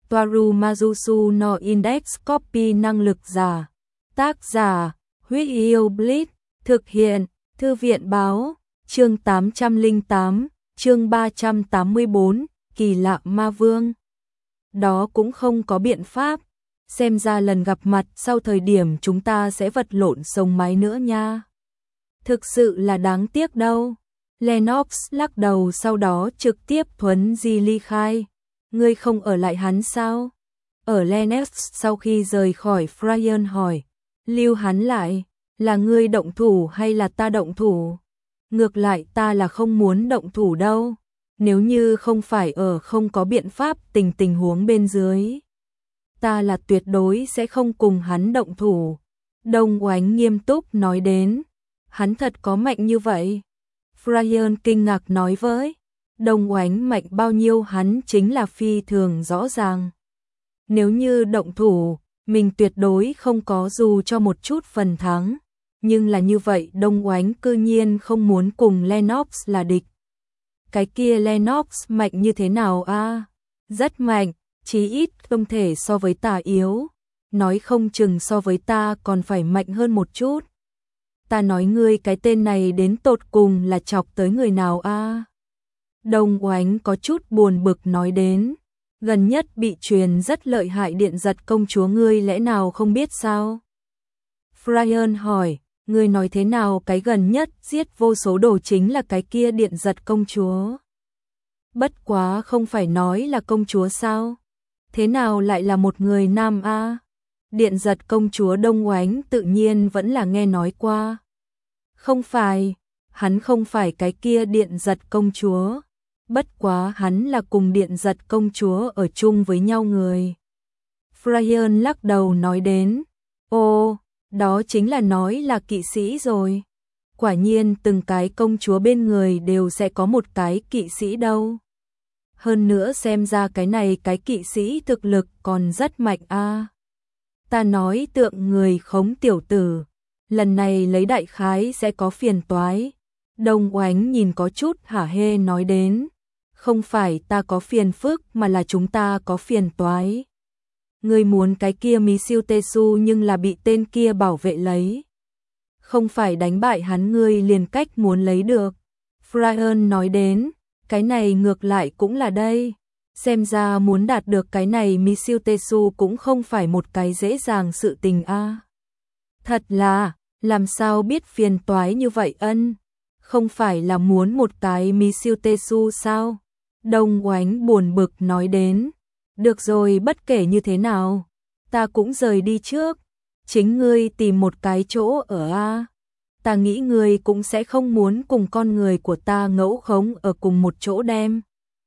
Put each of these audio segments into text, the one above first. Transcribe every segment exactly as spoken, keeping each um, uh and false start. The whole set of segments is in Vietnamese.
Toaru Majusu no Index Copy năng lực giả. Tác giả, Huyết Yêu Blitz, thực hiện, Thư viện báo, chương tám trăm lẻ tám, chương ba trăm tám mươi bốn, kỳ lạ ma vương. Đó cũng không có biện pháp, xem ra lần gặp mặt sau thời điểm chúng ta sẽ vật lộn sống mái nữa nha. Thực sự là đáng tiếc đâu. Lennox lắc đầu sau đó trực tiếp thuấn di ly khai. Ngươi không ở lại hắn sao? Ở Lennox sau khi rời khỏi Fryan hỏi. Lưu hắn lại, là ngươi động thủ hay là ta động thủ? Ngược lại ta là không muốn động thủ đâu. Nếu như không phải ở không có biện pháp tình tình huống bên dưới, ta là tuyệt đối sẽ không cùng hắn động thủ. Đông Oánh nghiêm túc nói đến. Hắn thật có mạnh như vậy? Fryan kinh ngạc nói với. Đông Oánh mạnh bao nhiêu hắn chính là phi thường rõ ràng. Nếu như động thủ, mình tuyệt đối không có dù cho một chút phần thắng. Nhưng là như vậy Đông Oánh cư nhiên không muốn cùng Lennox là địch. Cái kia Lennox mạnh như thế nào a? À? Rất mạnh, chí ít không thể so với ta yếu. Nói không chừng so với ta còn phải mạnh hơn một chút. Ta nói ngươi cái tên này đến tột cùng là chọc tới người nào a? À? Đông Oánh có chút buồn bực nói đến. Gần nhất bị truyền rất lợi hại điện giật công chúa ngươi lẽ nào không biết sao? Fryan hỏi, ngươi nói thế nào cái gần nhất giết vô số đồ chính là cái kia điện giật công chúa? Bất quá không phải nói là công chúa sao? Thế nào lại là một người nam a? À? Điện giật công chúa Đông Oánh tự nhiên vẫn là nghe nói qua. Không phải, hắn không phải cái kia điện giật công chúa. Bất quá hắn là cùng điện giật công chúa ở chung với nhau người. Fryan lắc đầu nói đến. Ô, đó chính là nói là kỵ sĩ rồi. Quả nhiên từng cái công chúa bên người đều sẽ có một cái kỵ sĩ đâu. Hơn nữa xem ra cái này cái kỵ sĩ thực lực còn rất mạnh a. À. Ta nói tượng người khống tiểu tử. Lần này lấy đại khái sẽ có phiền toái. Đông Oánh nhìn có chút hả hê nói đến. Không phải ta có phiền phức mà là chúng ta có phiền toái. Ngươi muốn cái kia Mí Siêu Tê Su nhưng là bị tên kia bảo vệ lấy. Không phải đánh bại hắn ngươi liền cách muốn lấy được. Fryan nói đến, cái này ngược lại cũng là đây. Xem ra muốn đạt được cái này Mí Siêu Tê Su cũng không phải một cái dễ dàng sự tình a. À. Thật là, làm sao biết phiền toái như vậy ân? Không phải là muốn một cái Mí Siêu Tê Su sao? Đông Oánh buồn bực nói đến. Được rồi bất kể như thế nào, ta cũng rời đi trước. Chính ngươi tìm một cái chỗ ở a. Ta nghĩ ngươi cũng sẽ không muốn cùng con người của ta ngẫu khống ở cùng một chỗ đem.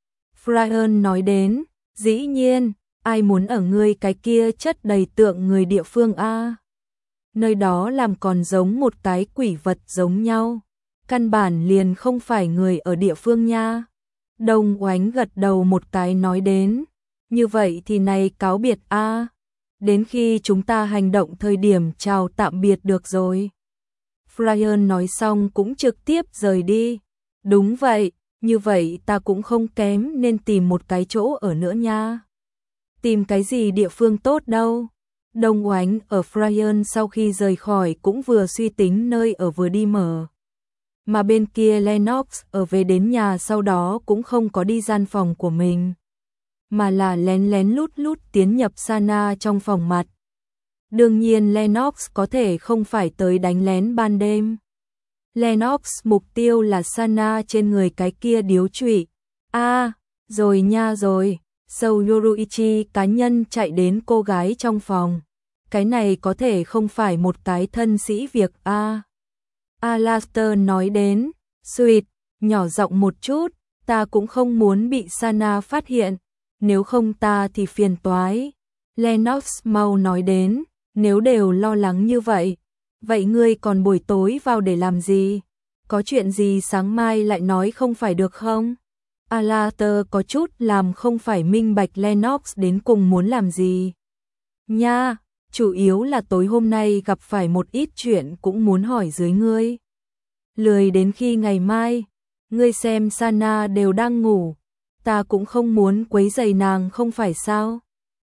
Fryan nói đến, dĩ nhiên, ai muốn ở ngươi cái kia chất đầy tượng người địa phương a. Nơi đó làm còn giống một cái quỷ vật giống nhau. Căn bản liền không phải người ở địa phương nha. Đông Oánh gật đầu một cái nói đến. Như vậy thì này cáo biệt a. À. Đến khi chúng ta hành động thời điểm chào tạm biệt được rồi. Fryan nói xong cũng trực tiếp rời đi. Đúng vậy, như vậy ta cũng không kém nên tìm một cái chỗ ở nữa nha. Tìm cái gì địa phương tốt đâu. Đông Oánh ở Fryan sau khi rời khỏi cũng vừa suy tính nơi ở vừa đi mở. Mà bên kia Lennox ở về đến nhà sau đó cũng không có đi gian phòng của mình. Mà là lén lén lút lút tiến nhập Sana trong phòng mặt. Đương nhiên Lennox có thể không phải tới đánh lén ban đêm. Lennox mục tiêu là Sana trên người cái kia điếu trụy. A, à, rồi nha rồi, Sou Yoruichi cá nhân chạy đến cô gái trong phòng. Cái này có thể không phải một cái thân sĩ việc a. À. Alastair nói đến, Sweet, nhỏ giọng một chút, ta cũng không muốn bị Sana phát hiện, nếu không ta thì phiền toái. Lennox mau nói đến, nếu đều lo lắng như vậy, vậy ngươi còn buổi tối vào để làm gì? Có chuyện gì sáng mai lại nói không phải được không? Alastair có chút làm không phải minh bạch Lennox đến cùng muốn làm gì. Nha, chủ yếu là tối hôm nay gặp phải một ít chuyện cũng muốn hỏi dưới ngươi. Lười đến khi ngày mai, ngươi xem Sana đều đang ngủ, ta cũng không muốn quấy rầy nàng không phải sao?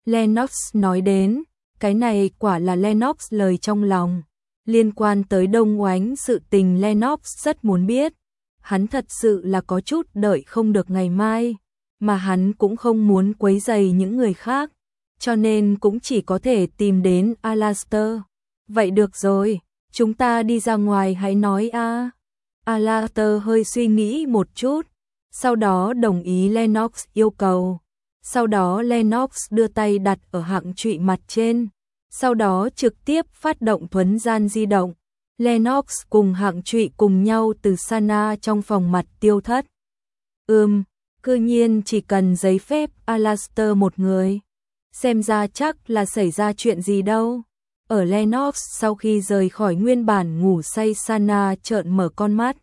Lennox nói đến, cái này quả là Lennox lời trong lòng. Liên quan tới Đông Oánh sự tình Lennox rất muốn biết. Hắn thật sự là có chút đợi không được ngày mai, mà hắn cũng không muốn quấy rầy những người khác, cho nên cũng chỉ có thể tìm đến Alastair. Vậy được rồi, chúng ta đi ra ngoài hãy nói a. À. Alastair hơi suy nghĩ một chút, sau đó đồng ý Lennox yêu cầu. Sau đó Lennox đưa tay đặt ở hạng trụy mặt trên, sau đó trực tiếp phát động thuấn gian di động. Lennox cùng hạng trụy cùng nhau từ Sana trong phòng mặt tiêu thất. Ừm, cư nhiên chỉ cần giấy phép Alastair một người. Xem ra chắc là xảy ra chuyện gì đâu. Ở Lennox sau khi rời khỏi nguyên bản ngủ say Sana trợn mở con mắt.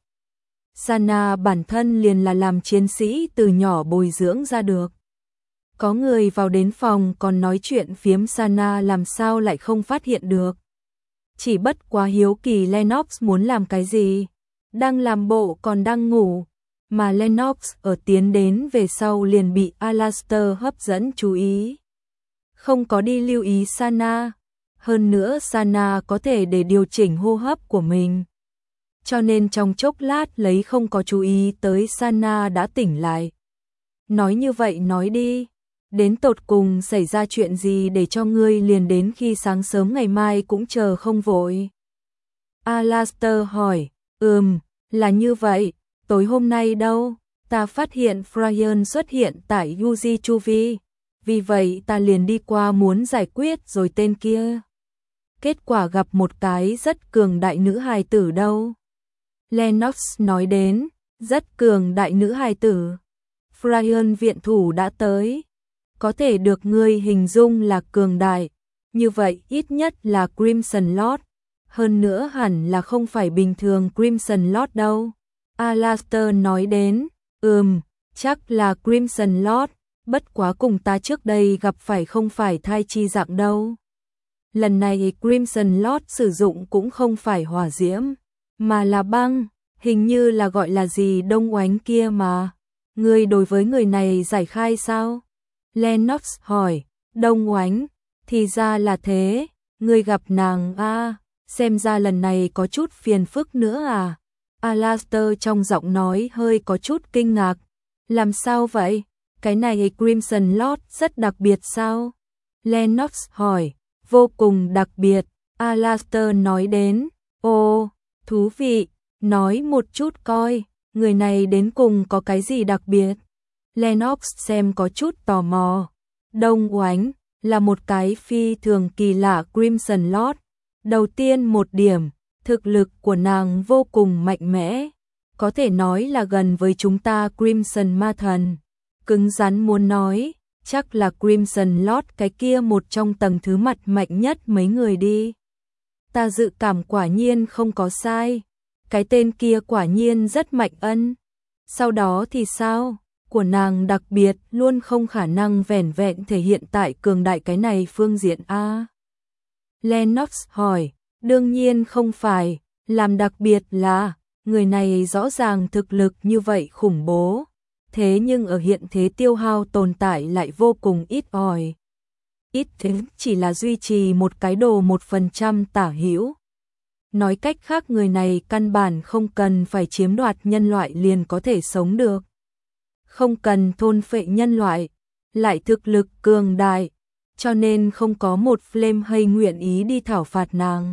Sana bản thân liền là làm chiến sĩ từ nhỏ bồi dưỡng ra được. Có người vào đến phòng còn nói chuyện phiếm Sana làm sao lại không phát hiện được. Chỉ bất quá hiếu kỳ Lennox muốn làm cái gì. Đang làm bộ còn đang ngủ. Mà Lennox ở tiến đến về sau liền bị Alastair hấp dẫn chú ý. Không có đi lưu ý Sana. Hơn nữa Sana có thể để điều chỉnh hô hấp của mình. Cho nên trong chốc lát lấy không có chú ý tới Sana đã tỉnh lại. Nói như vậy nói đi. Đến tột cùng xảy ra chuyện gì để cho ngươi liền đến khi sáng sớm ngày mai cũng chờ không vội. Alastair hỏi, ừm, là như vậy, tối hôm nay đâu, ta phát hiện Brian xuất hiện tại Yuji Chuvi, vì vậy ta liền đi qua muốn giải quyết rồi tên kia. Kết quả gặp một cái rất cường đại nữ hài tử đâu. Lennox nói đến, rất cường đại nữ hài tử. Brian viện thủ đã tới. Có thể được ngươi hình dung là cường đại, như vậy ít nhất là Crimson Lord, hơn nữa hẳn là không phải bình thường Crimson Lord đâu. Alastair nói đến, ừm, chắc là Crimson Lord, bất quá cùng ta trước đây gặp phải không phải thai chi dạng đâu. Lần này Crimson Lord sử dụng cũng không phải hỏa diễm, mà là băng, hình như là gọi là gì Đông Oánh kia mà. Ngươi đối với người này giải khai sao? Lennox hỏi, Đông Oánh, thì ra là thế, ngươi gặp nàng a, à, xem ra lần này có chút phiền phức nữa à. Alastair trong giọng nói hơi có chút kinh ngạc, làm sao vậy, cái này Crimson Lord rất đặc biệt sao? Lennox hỏi, vô cùng đặc biệt, Alastair nói đến, ồ, thú vị, nói một chút coi, người này đến cùng có cái gì đặc biệt? Lennox xem có chút tò mò. Đông Oánh là một cái phi thường kỳ lạ Crimson Lord. Đầu tiên một điểm, thực lực của nàng vô cùng mạnh mẽ. Có thể nói là gần với chúng ta Crimson Ma Thần. Cứng rắn muốn nói, chắc là Crimson Lord cái kia một trong tầng thứ mặt mạnh nhất mấy người đi. Ta dự cảm quả nhiên không có sai. Cái tên kia quả nhiên rất mạnh ân. Sau đó thì sao? Của nàng đặc biệt luôn không khả năng vẻn vẹn thể hiện tại cường đại cái này phương diện a. Lennox hỏi, đương nhiên không phải, làm đặc biệt là, người này rõ ràng thực lực như vậy khủng bố, thế nhưng ở hiện thế tiêu hao tồn tại lại vô cùng ít ỏi. Ít thế chỉ là duy trì một cái đồ một phần trăm tả hữu. Nói cách khác người này căn bản không cần phải chiếm đoạt nhân loại liền có thể sống được. Không cần thôn phệ nhân loại, lại thực lực cường đại, cho nên không có một flame hay nguyện ý đi thảo phạt nàng.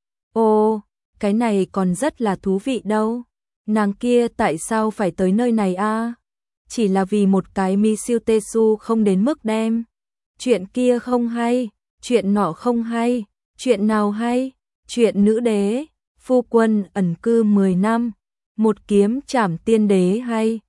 Ô, cái này còn rất là thú vị đâu. Nàng kia tại sao phải tới nơi này a? À? Chỉ là vì một cái Misiu Tesu không đến mức đem. Chuyện kia không hay, chuyện nọ không hay, chuyện nào hay, chuyện nữ đế, phu quân ẩn cư mười năm, một kiếm trảm tiên đế hay.